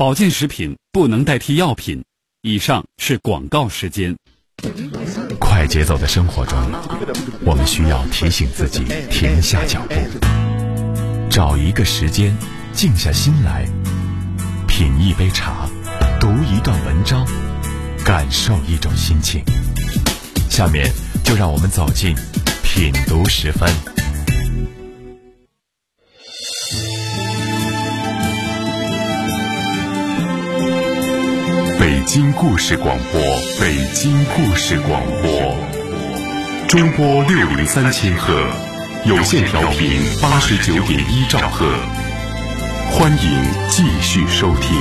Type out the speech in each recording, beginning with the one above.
保健食品不能代替药品。以上是广告时间。 快节奏的生活中，我们需要提醒自己停下脚步，找一个时间静下心来，品一杯茶，读一段文章，感受一种心情。下面就让我们走进品读10分。北京故事广播，北京故事广播，中波603千赫，有线调频89.1兆赫，欢迎继续收听。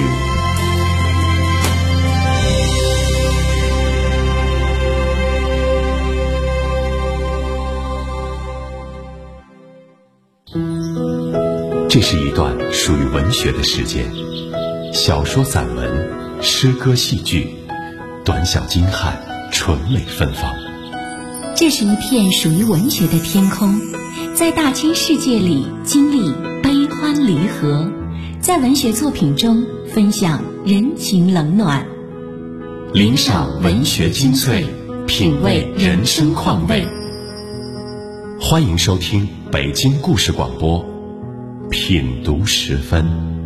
这是一段属于文学的时间，小说、散文、诗歌、戏剧，短小精悍，纯美芬芳。 这是一片属于文学的天空，在大千世界里经历悲欢离合，在文学作品中分享人情冷暖， 领赏文学精粹，品味人生况味。欢迎收听北京故事广播，品读10分。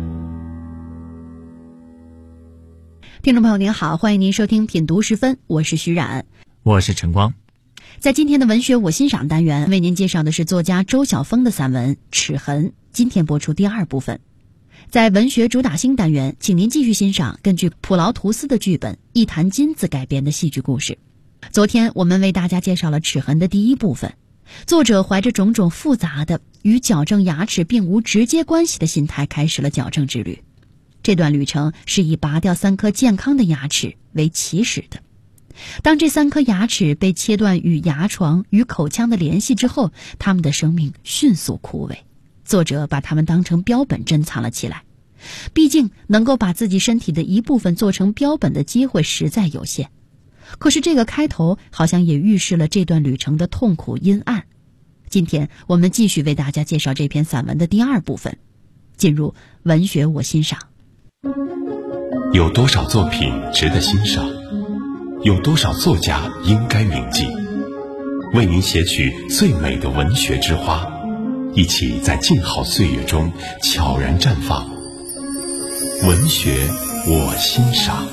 听众朋友您好，欢迎您收听品读10分，我是徐冉， 我是陈光。 在今天的文学我欣赏单元，为您介绍的是作家周晓峰的散文《齿痕》，今天播出第2部分。在文学主打星单元，请您继续欣赏根据普劳图斯的剧本《一坛金子》改编的戏剧故事。昨天我们为大家介绍了《齿痕》的第1部分，作者怀着种种复杂的与矫正牙齿并无直接关系的心态开始了矫正之旅。这段旅程是以拔掉3颗健康的牙齿为起始的。当这3颗牙齿被切断与牙床与口腔的联系之后，他们的生命迅速枯萎。作者把它们当成标本珍藏了起来，毕竟能够把自己身体的一部分做成标本的机会实在有限。可是这个开头好像也预示了这段旅程的痛苦阴暗。今天我们继续为大家介绍这篇散文的第2部分，进入文学我欣赏。 有多少作品值得欣赏？有多少作家应该铭记？为您写取最美的文学之花，一起在静好岁月中悄然绽放。文学我欣赏。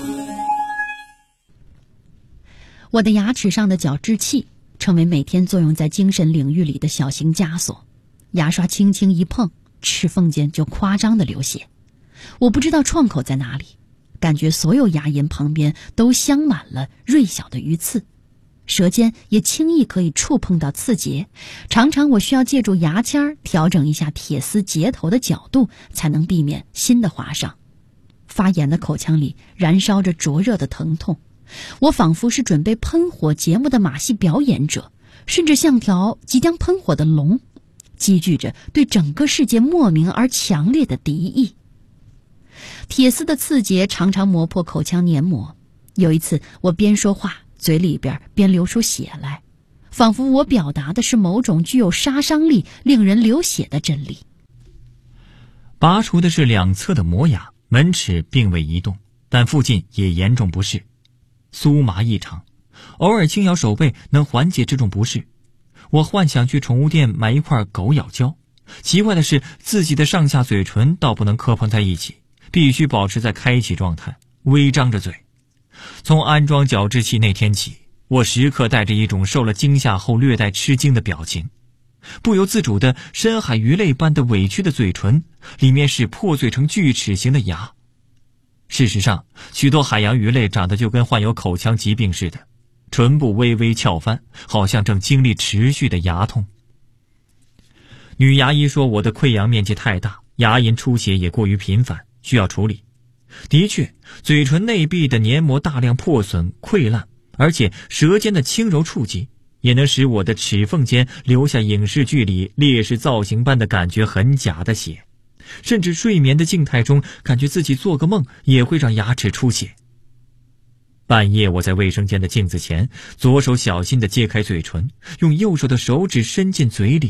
我的牙齿上的矫治器成为每天作用在精神领域里的小型枷锁，牙刷轻轻一碰，齿缝间就夸张地流血。我不知道创口在哪里，感觉所有牙龈旁边都镶满了锐小的鱼刺，舌尖也轻易可以触碰到刺节，常常我需要借助牙签调整一下铁丝结头的角度，才能避免新的划伤。发炎的口腔里燃烧着灼热的疼痛，我仿佛是准备喷火节目的马戏表演者，甚至像条即将喷火的龙，积聚着对整个世界莫名而强烈的敌意。铁丝的刺节常常磨破口腔黏膜，有一次我边说话，嘴里边边流出血来，仿佛我表达的是某种具有杀伤力、令人流血的真理。 拔除的是2侧的磨牙，门齿并未移动，但附近也严重不适，酥麻异常，偶尔轻咬手背能缓解这种不适。我幻想去宠物店买一块狗咬胶，奇怪的是自己的上下嘴唇倒不能磕碰在一起，必须保持在开启状态，微张着嘴。从安装矫治器那天起，我时刻带着一种受了惊吓后略带吃惊的表情，不由自主的深海鱼类般的委屈的嘴唇，里面是破碎成锯齿形的牙。事实上，许多海洋鱼类长得就跟患有口腔疾病似的，唇部微微翘翻，好像正经历持续的牙痛。女牙医说我的溃疡面积太大，牙龈出血也过于频繁，需要处理。的确，嘴唇内壁的黏膜大量破损溃烂，而且舌尖的轻柔触及也能使我的齿缝间留下影视剧里烈士造型般的感觉很假的血，甚至睡眠的静态中感觉自己做个梦也会让牙齿出血。半夜我在卫生间的镜子前，左手小心地揭开嘴唇，用右手的手指伸进嘴里，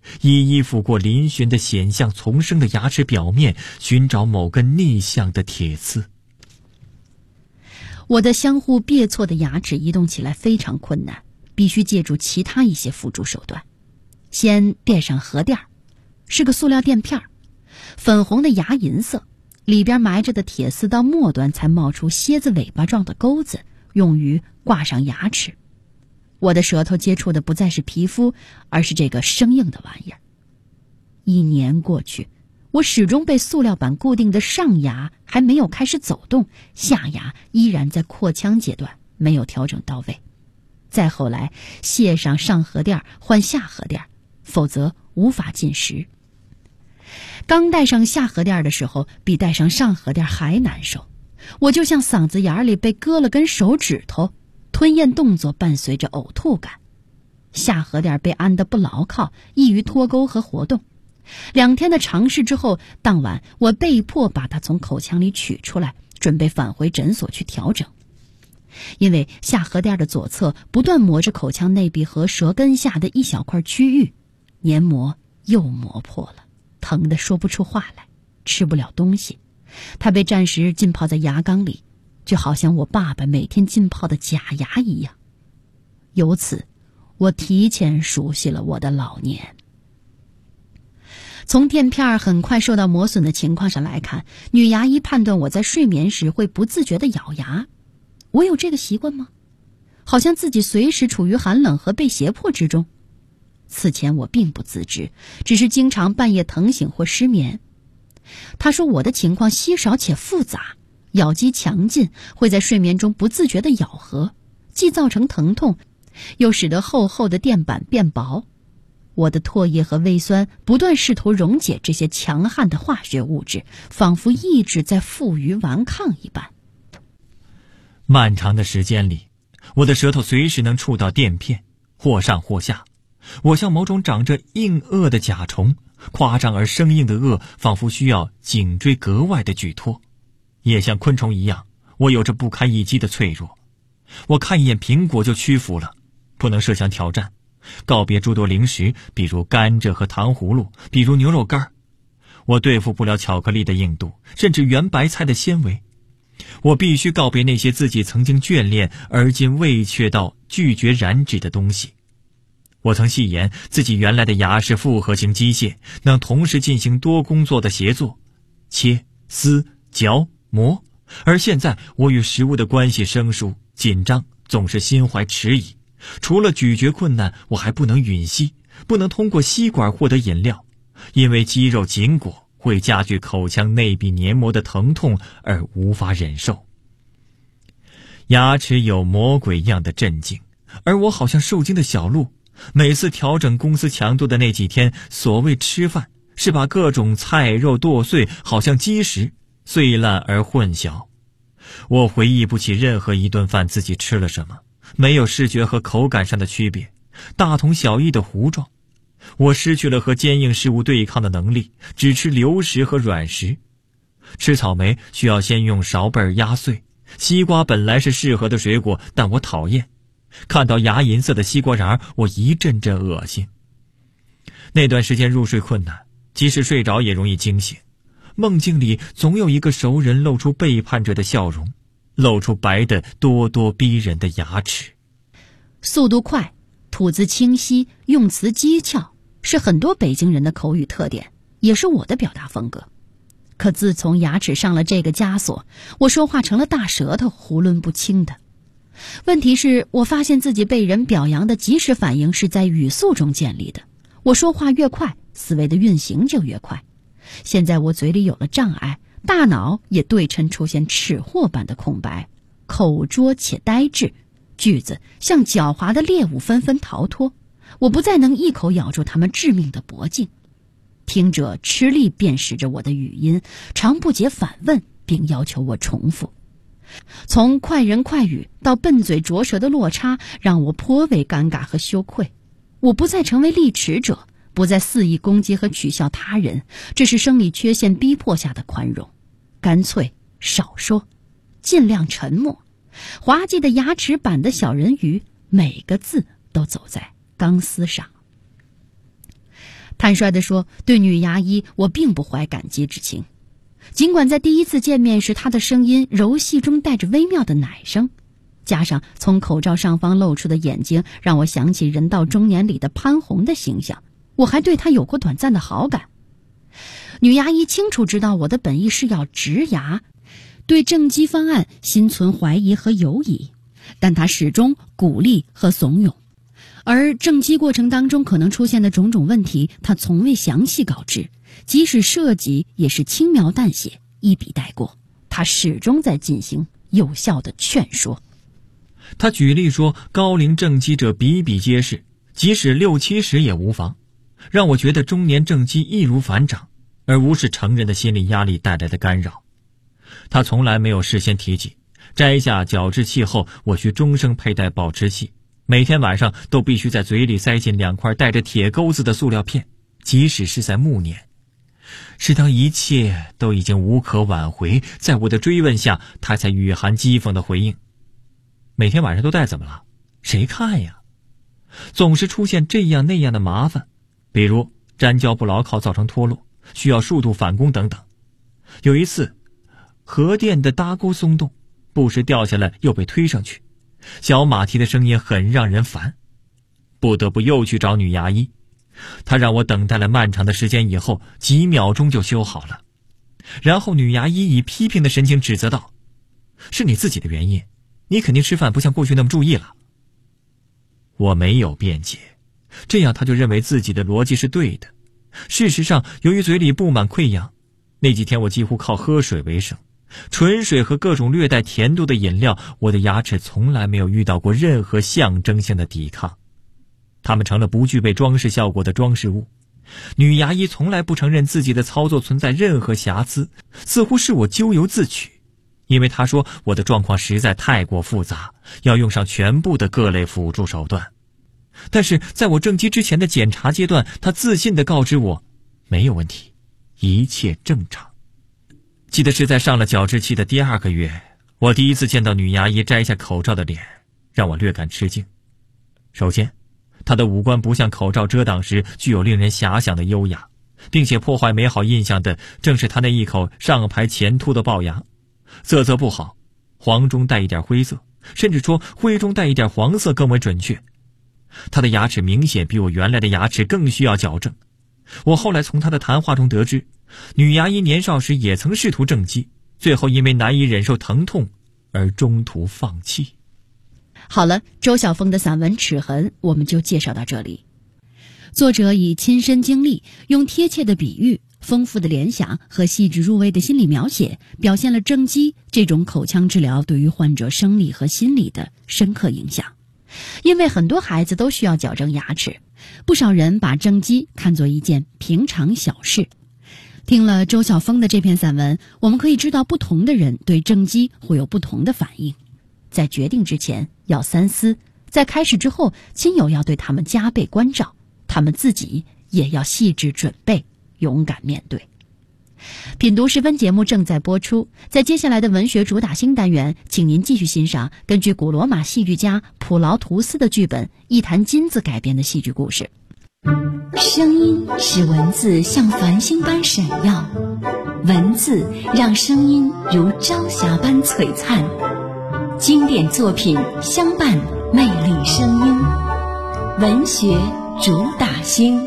一一抚过嶙峋的险象丛生的牙齿表面，寻找某个逆向的铁刺。 我的相互别错的牙齿移动起来非常困难，必须借助其他一些辅助手段。先垫上盒垫，是个塑料垫片，粉红的牙银色，里边埋着的铁丝到末端才冒出蝎子尾巴状的钩子，用于挂上牙齿。我的舌头接触的不再是皮肤，而是这个生硬的玩意儿。1年过去，我始终被塑料板固定的上牙还没有开始走动，下牙依然在扩腔阶段，没有调整到位。再后来卸上上颌垫换下颌垫，否则无法进食。刚戴上下颌垫的时候，比戴上上颌垫还难受，我就像嗓子眼里被割了根手指头，吞咽动作伴随着呕吐感。下颌垫被安得不牢靠，易于脱钩和活动。2天的尝试之后，当晚我被迫把它从口腔里取出来，准备返回诊所去调整。因为下颌垫的左侧不断磨着口腔内壁和舌根下的一小块区域，黏膜又磨破了，疼得说不出话来，吃不了东西。它被暂时浸泡在牙缸里，就好像我爸爸每天浸泡的假牙一样。由此，我提前熟悉了我的老年。从垫片很快受到磨损的情况上来看，女牙医判断我在睡眠时会不自觉地咬牙。我有这个习惯吗？好像自己随时处于寒冷和被胁迫之中。此前我并不自知，只是经常半夜疼醒或失眠。他说我的情况稀少且复杂，咬肌强劲，会在睡眠中不自觉地咬合，既造成疼痛，又使得厚厚的垫板变薄。我的唾液和胃酸不断试图溶解这些强悍的化学物质，仿佛意志在负隅顽抗一般。 漫长的时间里，我的舌头随时能触到垫片，或上或下。我像某种长着硬腭的甲虫，夸张而生硬的腭仿佛需要颈椎格外的举托。也像昆虫一样，我有着不堪一击的脆弱。我看一眼苹果就屈服了，不能设想挑战，告别诸多零食，比如甘蔗和糖葫芦，比如牛肉干。我对付不了巧克力的硬度，甚至圆白菜的纤维。我必须告别那些自己曾经眷恋而今畏怯到拒绝燃脂的东西。我曾戏言自己原来的牙是复合型机械，能同时进行多工作的协作，切、撕、嚼、磨。而现在我与食物的关系生疏紧张，总是心怀迟疑。除了咀嚼困难，我还不能吮吸，不能通过吸管获得饮料，因为肌肉紧裹会加剧口腔内壁黏膜的疼痛而无法忍受。牙齿有魔鬼一样的镇静，而我好像受惊的小鹿。每次调整公司强度的那几天，所谓吃饭是把各种菜肉剁碎，好像基石，碎烂而混淆。我回忆不起任何一顿饭自己吃了什么，没有视觉和口感上的区别，大同小异的糊状。我失去了和坚硬事物对抗的能力，只吃流食和软食。吃草莓需要先用勺背压碎，西瓜本来是适合的水果，但我讨厌。看到牙银色的西瓜瓤，我一阵阵恶心。那段时间入睡困难，即使睡着也容易惊醒。梦境里总有一个熟人露出背叛者的笑容，露出白的咄咄逼人的牙齿。 速度快，吐字清晰，用词机巧，是很多北京人的口语特点，也是我的表达风格。可自从牙齿上了这个枷锁，我说话成了大舌头，囫囵不清的。问题是，我发现自己被人表扬的即时反应是在语速中建立的。我说话越快，思维的运行就越快。现在我嘴里有了障碍，大脑也对称出现尺货般的空白，口拙且呆滞，句子像狡猾的猎物纷纷逃脱，我不再能一口咬住它们致命的脖颈。听者吃力辨识着我的语音，常不解反问，并要求我重复。从快人快语到笨嘴拙舌的落差，让我颇为尴尬和羞愧。我不再成为利齿者，不再肆意攻击和取笑他人，这是生理缺陷逼迫下的宽容。干脆少说，尽量沉默。滑稽的牙齿板的小人鱼，每个字都走在钢丝上。 坦率地说，对女牙医我并不怀感激之情。尽管在第一次见面时，她的声音柔细中带着微妙的奶声，加上从口罩上方露出的眼睛，让我想起人到中年里的潘虹的形象，我还对她有过短暂的好感。女牙医清楚知道我的本意是要植牙，对正畸方案心存怀疑和犹疑，但她始终鼓励和怂恿。而正畸过程当中可能出现的种种问题，她从未详细告知，即使涉及也是轻描淡写，一笔带过。她始终在进行有效的劝说。 他举例说，高龄正畸者比比皆是，即使60、70也无妨，让我觉得中年正畸易如反掌，而无视成人的心理压力带来的干扰。他从来没有事先提起，摘下矫治器后，我需终生佩戴保持器，每天晚上都必须在嘴里塞进2块带着铁钩子的塑料片，即使是在暮年。是当一切都已经无可挽回，在我的追问下，他才语含讥讽的回应：每天晚上都戴怎么了？谁看呀？总是出现这样那样的麻烦，比如粘胶不牢靠造成脱落，需要数度返工等等。有一次核电的搭钩松动，不时掉下来又被推上去，小马蹄的声音很让人烦，不得不又去找女牙医。她让我等待了漫长的时间以后，几秒钟就修好了。然后女牙医以批评的神情指责道：是你自己的原因，你肯定吃饭不像过去那么注意了。我没有辩解，这样他就认为自己的逻辑是对的。事实上，由于嘴里布满溃疡，那几天我几乎靠喝水为生，纯水和各种略带甜度的饮料，我的牙齿从来没有遇到过任何象征性的抵抗，它们成了不具备装饰效果的装饰物。女牙医从来不承认自己的操作存在任何瑕疵，似乎是我咎由自取，因为她说我的状况实在太过复杂，要用上全部的各类辅助手段。但是在我正畸之前的检查阶段，她自信地告知我没有问题，一切正常。记得是在上了矫治器的第2个月，我第一次见到女牙医摘下口罩的脸，让我略感吃惊。首先，她的五官不像口罩遮挡时具有令人遐想的优雅，并且破坏美好印象的正是她那一口上排前凸的龅牙，色泽不好，黄中带一点灰色，甚至说灰中带一点黄色更为准确。她的牙齿明显比我原来的牙齿更需要矫正。我后来从她的谈话中得知，女牙医年少时也曾试图正畸，最后因为难以忍受疼痛而中途放弃。 好了，周晓峰的散文《齿痕》我们就介绍到这里。作者以亲身经历，用贴切的比喻、丰富的联想和细致入微的心理描写，表现了正畸这种口腔治疗对于患者生理和心理的深刻影响。因为很多孩子都需要矫正牙齿，不少人把正畸看作一件平常小事。听了周晓峰的这篇散文，我们可以知道不同的人对正畸会有不同的反应。在决定之前要三思，在开始之后，亲友要对他们加倍关照，他们自己也要细致准备，勇敢面对。品读十分节目正在播出，在接下来的文学主打新单元，请您继续欣赏根据古罗马戏剧家普劳图斯的剧本《一坛金子》改编的戏剧故事。 声音使文字像繁星般闪耀，文字让声音如朝霞般璀璨。经典作品相伴魅力声音，文学主打星。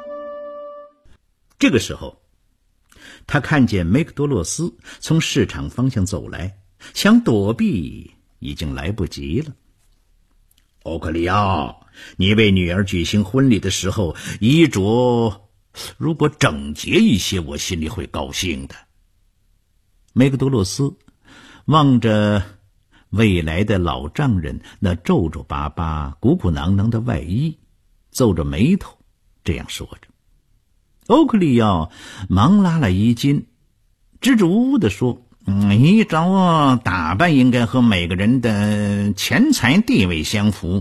这个时候，他看见梅克多洛斯从市场方向走来，想躲避已经来不及了。欧克里奥，你为女儿举行婚礼的时候，衣着如果整洁一些，我心里会高兴的。梅克多洛斯望着未来的老丈人那皱皱巴巴、鼓鼓囊囊的外衣，皱着眉头这样说着。欧克里奥忙拉了衣襟，支支吾吾地说：衣着打扮应该和每个人的钱财地位相符。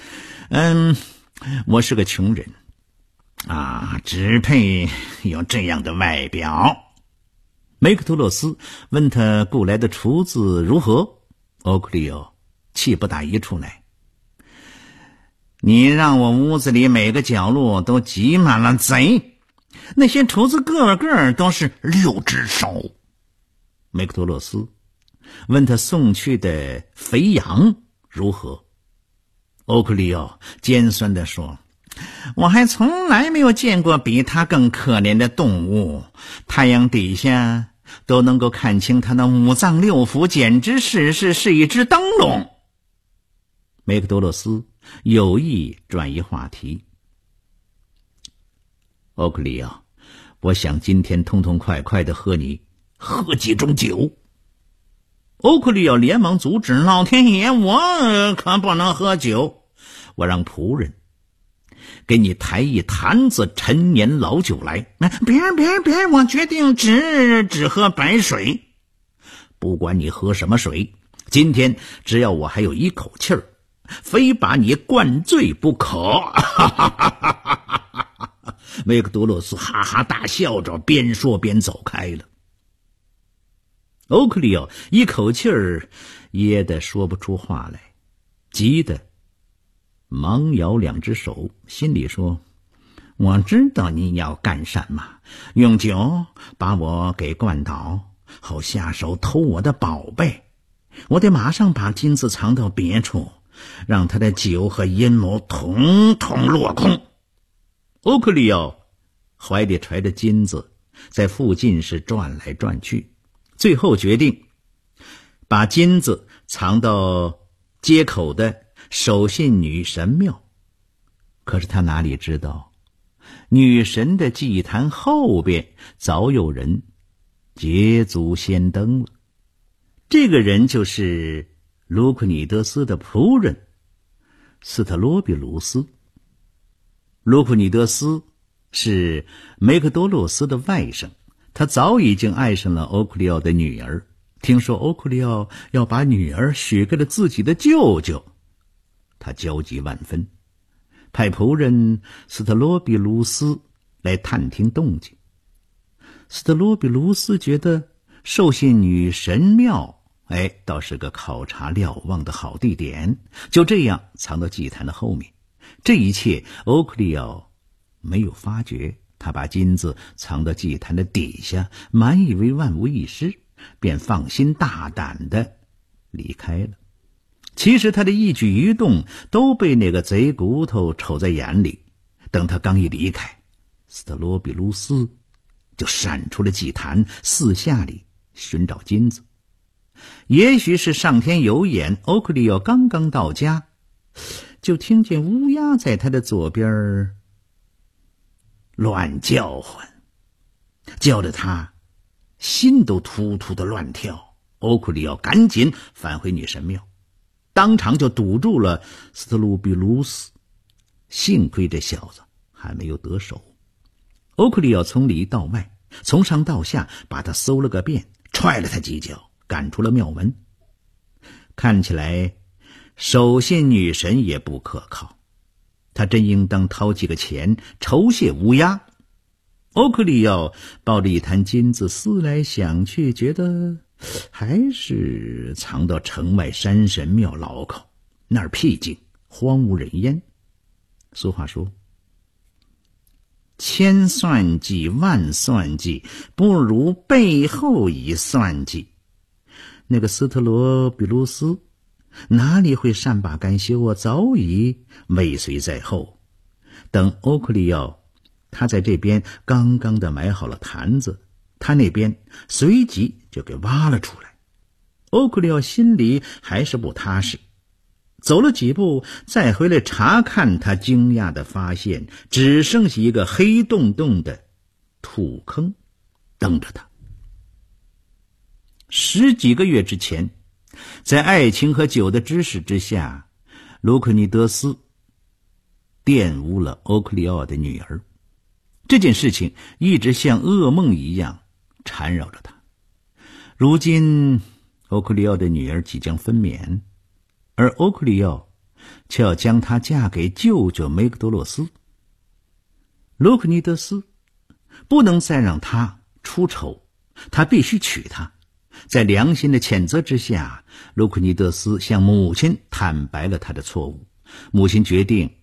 我是个穷人只配有这样的外表。梅克托洛斯问他雇来的厨子如何，欧克里奥气不打一处来。 你让我屋子里每个角落都挤满了贼，那些厨子个个都是6只手。梅克多洛斯问他送去的肥羊如何。欧克利奥尖酸地说，我还从来没有见过比他更可怜的动物，太阳底下都能够看清他那5脏6腑，简直是一只灯笼。梅克多洛斯有意转移话题。欧克利奥，我想今天痛痛快快地和你喝几盅酒。欧克利奥连忙阻止，老天爷，我可不能喝酒，我让仆人给你抬一坛子陈年老酒来。别，我决定只喝白水。不管你喝什么水，今天只要我还有一口气儿，非把你灌醉不可。梅克多洛斯哈哈大笑着，边说边走开了。欧克利奥一口气儿噎得说不出话来，急得忙摇2只手，心里说，我知道你要干什么，用酒把我给灌倒，好下手偷我的宝贝。我得马上把金子藏到别处，让他的酒和阴谋统统落空。欧克利奥怀里揣着金子，在附近是转来转去，最后决定把金子藏到街口的守信女神庙。可是他哪里知道，女神的祭坛后边早有人捷足先登了。这个人就是卢克尼德斯的仆人斯特罗比卢斯。卢克尼德斯是梅克多洛斯的外甥，他早已经爱上了欧克利奥的女儿。听说欧克利奥要把女儿许给了自己的舅舅，他焦急万分，派仆人斯特罗比卢斯来探听动静。斯特罗比卢斯觉得受信女神庙倒是个考察瞭望的好地点，就这样藏到祭坛的后面。这一切欧克利奥没有发觉，他把金子藏到祭坛的底下，满以为万无一失，便放心大胆地离开了。其实他的一举一动都被那个贼骨头瞅在眼里。等他刚一离开，斯特罗比卢斯就闪出了祭坛，四下里寻找金子。也许是上天有眼，欧克利奥刚刚到家，就听见乌鸦在他的左边乱叫唤，叫得他心都突突的乱跳。欧克利奥赶紧返回女神庙，当场就堵住了斯特鲁比卢斯。幸亏这小子还没有得手。欧克利奥从里到外，从上到下把他搜了个遍，踹了他几脚，赶出了庙门。看起来守信女神也不可靠，他真应当掏几个钱酬谢乌鸦。欧克利奥抱着一坛金子思来想去，觉得还是藏到城外山神庙牢靠，那儿僻静，荒无人烟。俗话说，千算计万算计，不如背后一算计。那个斯特罗比卢斯哪里会善罢甘休啊，早已尾随在后。等欧克利奥他在这边刚刚的埋好了坛子，他那边随即就给挖了出来。欧克利奥心里还是不踏实，走了几步再回来查看，他惊讶地发现只剩下一个黑洞洞的土坑等着他。10几个月之前，在爱情和酒的指使之下，卢克尼德斯玷污了欧克利奥的女儿。这件事情一直像噩梦一样缠绕着他。如今欧克利奥的女儿即将分娩，而欧克利奥却要将她嫁给舅舅梅克多洛斯。卢克尼德斯不能再让她出丑，他必须娶她。在良心的谴责之下，卢克尼德斯向母亲坦白了他的错误。母亲决定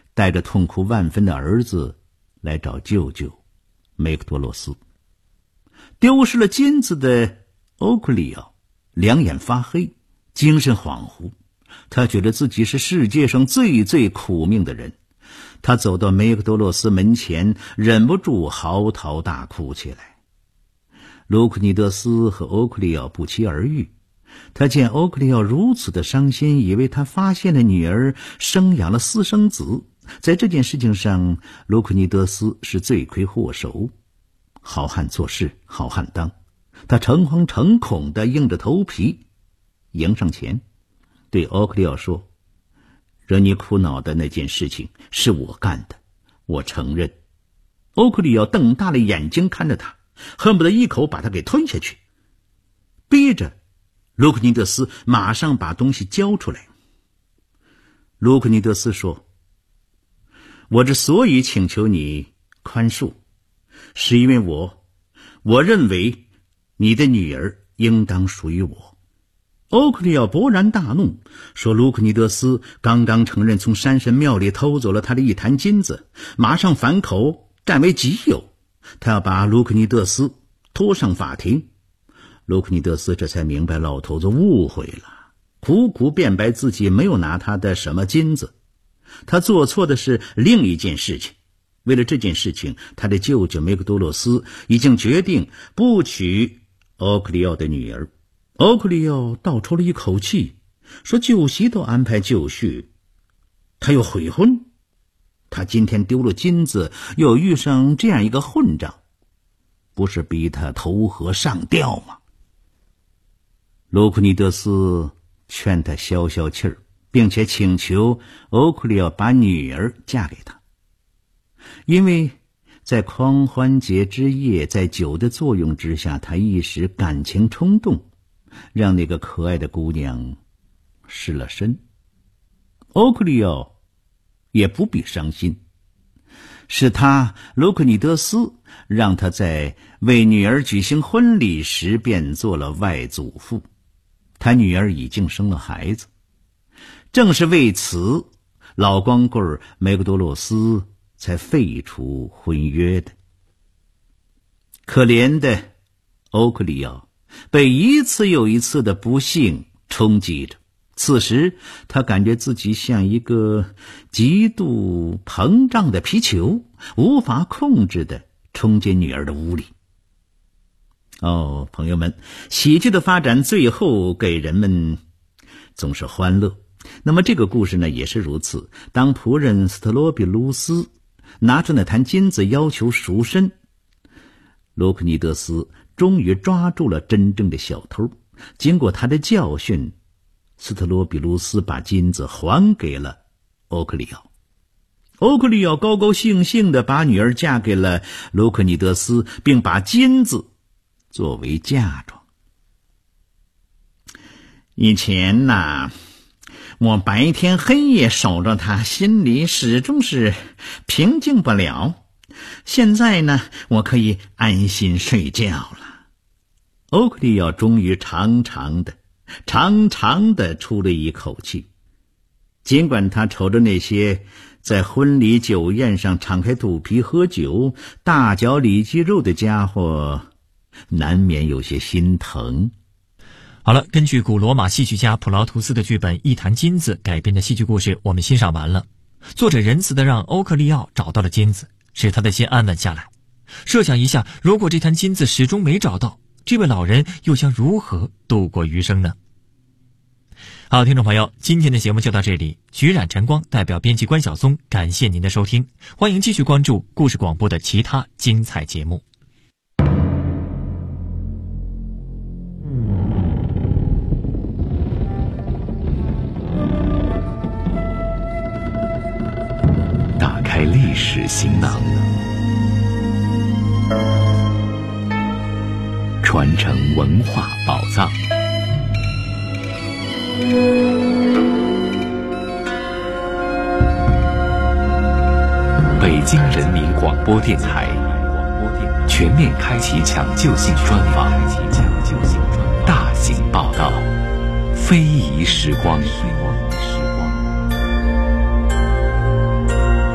带着痛苦万分的儿子来找舅舅梅克多洛斯。丢失了金子的欧克利奥两眼发黑，精神恍惚，他觉得自己是世界上最苦命的人。他走到梅克多洛斯门前，忍不住嚎啕大哭起来。卢克尼德斯和欧克利奥不期而遇，他见欧克利奥如此的伤心，以为他发现了女儿生养了私生子。在这件事情上，卢克尼德斯是罪魁祸首。好汉做事好汉当，他诚惶诚恐地硬着头皮迎上前，对欧克利奥说：惹你苦恼的那件事情是我干的，我承认。欧克利奥瞪大了眼睛看着他，恨不得一口把他给吞下去，逼着卢克尼德斯马上把东西交出来。卢克尼德斯说：我之所以请求你宽恕，是因为我认为你的女儿应当属于我。欧克利奥勃然大怒，说卢克尼德斯刚刚承认从山神庙里偷走了他的一坛金子，马上反口占为己有，他要把卢克尼德斯拖上法庭。卢克尼德斯这才明白老头子误会了，苦苦辩白自己没有拿他的什么金子，他做错的是另一件事情。为了这件事情，他的舅舅梅克多洛斯已经决定不娶欧克利奥的女儿。欧克利奥倒抽了一口气，说旧媳都安排就绪，他又悔婚，他今天丢了金子，又遇上这样一个混账，不是逼他投河上吊吗？卢克尼德斯劝他消消气儿，并且请求欧克利奥把女儿嫁给他，因为在狂欢节之夜，在酒的作用之下，他一时感情冲动，让那个可爱的姑娘失了身。欧克利奥也不必伤心，是他卢克尼德斯让他在为女儿举行婚礼时便做了外祖父，他女儿已经生了孩子。正是为此，老光棍梅克多洛斯才废除婚约的。可怜的欧克利奥被一次又一次的不幸冲击着，此时他感觉自己像一个极度膨胀的皮球，无法控制的冲进女儿的屋里。朋友们，喜剧的发展最后给人们总是欢乐。那么这个故事呢也是如此。当仆人斯特罗比卢斯拿出那坛金子要求赎身，卢克尼德斯终于抓住了真正的小偷。经过他的教训，斯特罗比卢斯把金子还给了欧克利奥。欧克利奥高高兴兴地把女儿嫁给了卢克尼德斯，并把金子作为嫁妆。以前呐，我白天黑夜守着他，心里始终是平静不了。现在呢，我可以安心睡觉了。欧克利奥终于长长的出了一口气。尽管他瞅着那些在婚礼酒宴上敞开肚皮喝酒、大嚼里脊肉的家伙，难免有些心疼。 好了，根据古罗马戏剧家普劳图斯的剧本《一坛金子》改编的戏剧故事我们欣赏完了。作者仁慈地让欧克利奥找到了金子，使他的心安稳下来。设想一下，如果这坛金子始终没找到，这位老人又将如何度过余生呢？好，听众朋友，今天的节目就到这里。徐冉晨光代表编辑关晓松，感谢您的收听，欢迎继续关注故事广播的其他精彩节目。 打开历史行囊，传承文化宝藏。北京人民广播电台全面开启抢救性专访，大型报道，非遗时光。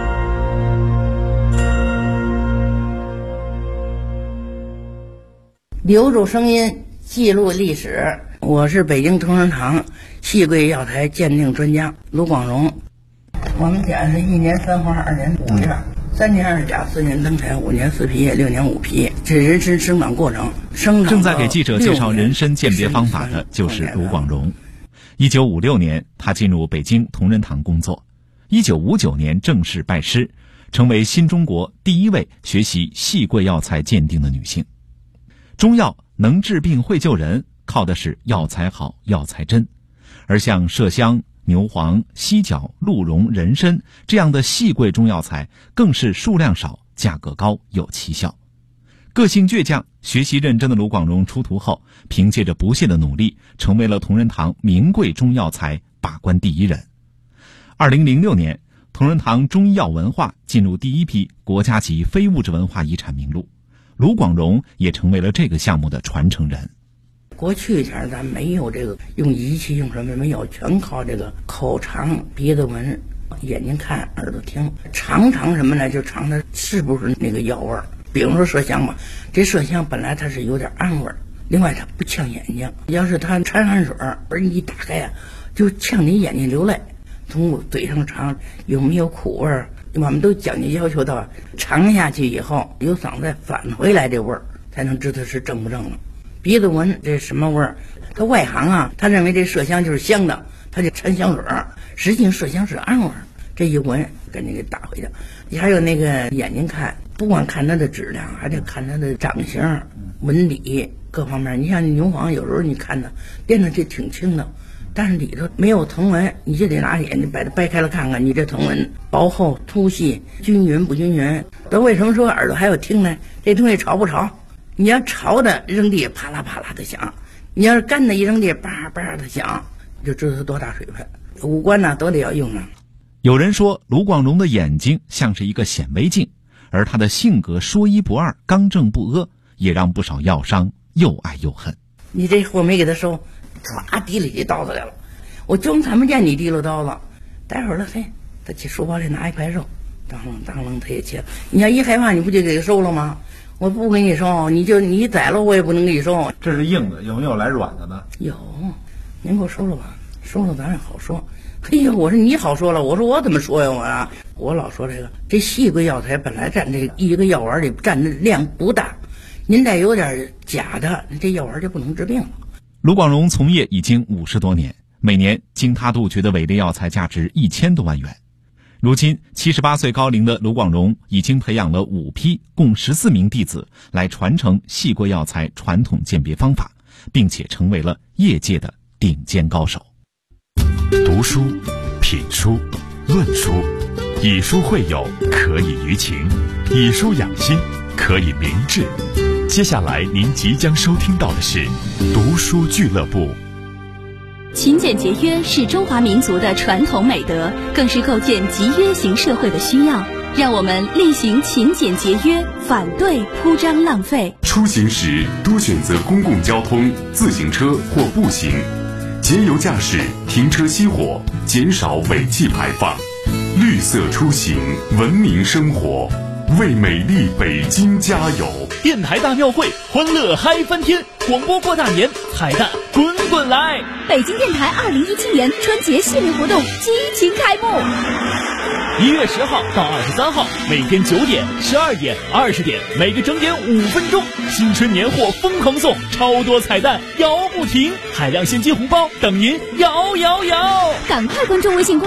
留住声音，记录历史。我是北京同仁堂细桂药材鉴定专家卢广荣。我们家是1年3花2年5叶，3年2甲4年登产5年4皮叶6年5皮，这人参生长过程。 正在给记者介绍人参鉴别方法的就是卢广荣。1956年，他进入北京同仁堂工作。1959年正式拜师，成为新中国第一位学习细桂药材鉴定的女性。中药能治病会救人，靠的是药材好、药材真。而像麝香、牛黄、犀角、鹿茸、人参这样的细桂中药材，更是数量少、价格高、有奇效。个性倔强、学习认真的卢广荣出徒后，凭借着不懈的努力，成为了同仁堂名贵中药材把关第一人。2006年，同仁堂中医药文化进入第一批国家级非物质文化遗产名录，卢广荣也成为了这个项目的传承人。 过去前咱没有这个用仪器用什么没有，全靠这个口尝、鼻子闻、眼睛看、耳朵听，尝什么呢？就尝它是不是那个药味儿。比如说麝香吧，这麝香本来它是有点暗味儿，另外它不呛眼睛。要是它掺汗水，而你一打开呀，就呛你眼睛流泪。从嘴上尝有没有苦味儿，我们都讲究要求到尝下去以后，由嗓子返回来这味儿，才能知道是正不正了。鼻子闻这什么味儿？他外行啊，他认为这麝香就是香的，他就掺香水儿，实际上麝香是暗味儿。这一闻，赶紧给打回去。你还有那个眼睛看，不光看它的质量，还得看它的长相、纹理各方面。你像牛黄，有时候你看它变得这挺轻的，但是里头没有藤纹，你就得拿眼睛把它掰开了看看，你这藤纹薄厚、粗细、均匀不均匀。都为什么说耳朵还有听呢？这东西潮不潮？你要潮的扔地啪啦啪啦的响，你要是干的一扔地叭叭的响，就知道它多大水分。五官呢都得要用啊。 有人说卢广荣的眼睛像是一个显微镜，而他的性格说一不二、刚正不阿，也让不少药商又爱又恨。 你这货没给他收，唰提了起刀子来了，我就看不见你提了刀子。待会儿了，嘿，他去书包里拿一块肉，当啷他也切了。你要一害怕，你不就给他收了吗？我不给你收，你宰了我也不能给你收。 这是硬的，有没有来软的呢？ 有，您给我收了吧，收了咱也好说。哎呀，我说你好说了，我说我怎么说呀？我老说这细桂药材本来占这一个药丸里占的量不大，您再有点假的，这药丸就不能治病了。 卢广荣从业已经50多年，每年经他杜绝的伪劣药材价值1000多万元。如今78岁高龄的卢广荣已经培养了5批共14名弟子来传承细桂药材传统鉴别方法，并且成为了业界的顶尖高手。 读书、品书、论书，以书会友，可以娱情；以书养心，可以明志。接下来您即将收听到的是读书俱乐部。 勤俭节约是中华民族的传统美德，更是构建集约型社会的需要。让我们力行勤俭节约，反对铺张浪费。 出行时多选择公共交通、自行车或步行，节油驾驶，停车熄火，减少尾气排放。绿色出行，文明生活，为美丽北京加油！ 电台大庙会，欢乐嗨翻天！广播过大年，彩蛋滚滚来！ 北京电台2017年春节系列活动激情开幕。 1月10号到23号，每天9点、12点、20点，每个整点5分钟，新春年货疯狂送，超多彩蛋摇不停，海量现金红包等您摇！ 赶快关注微信公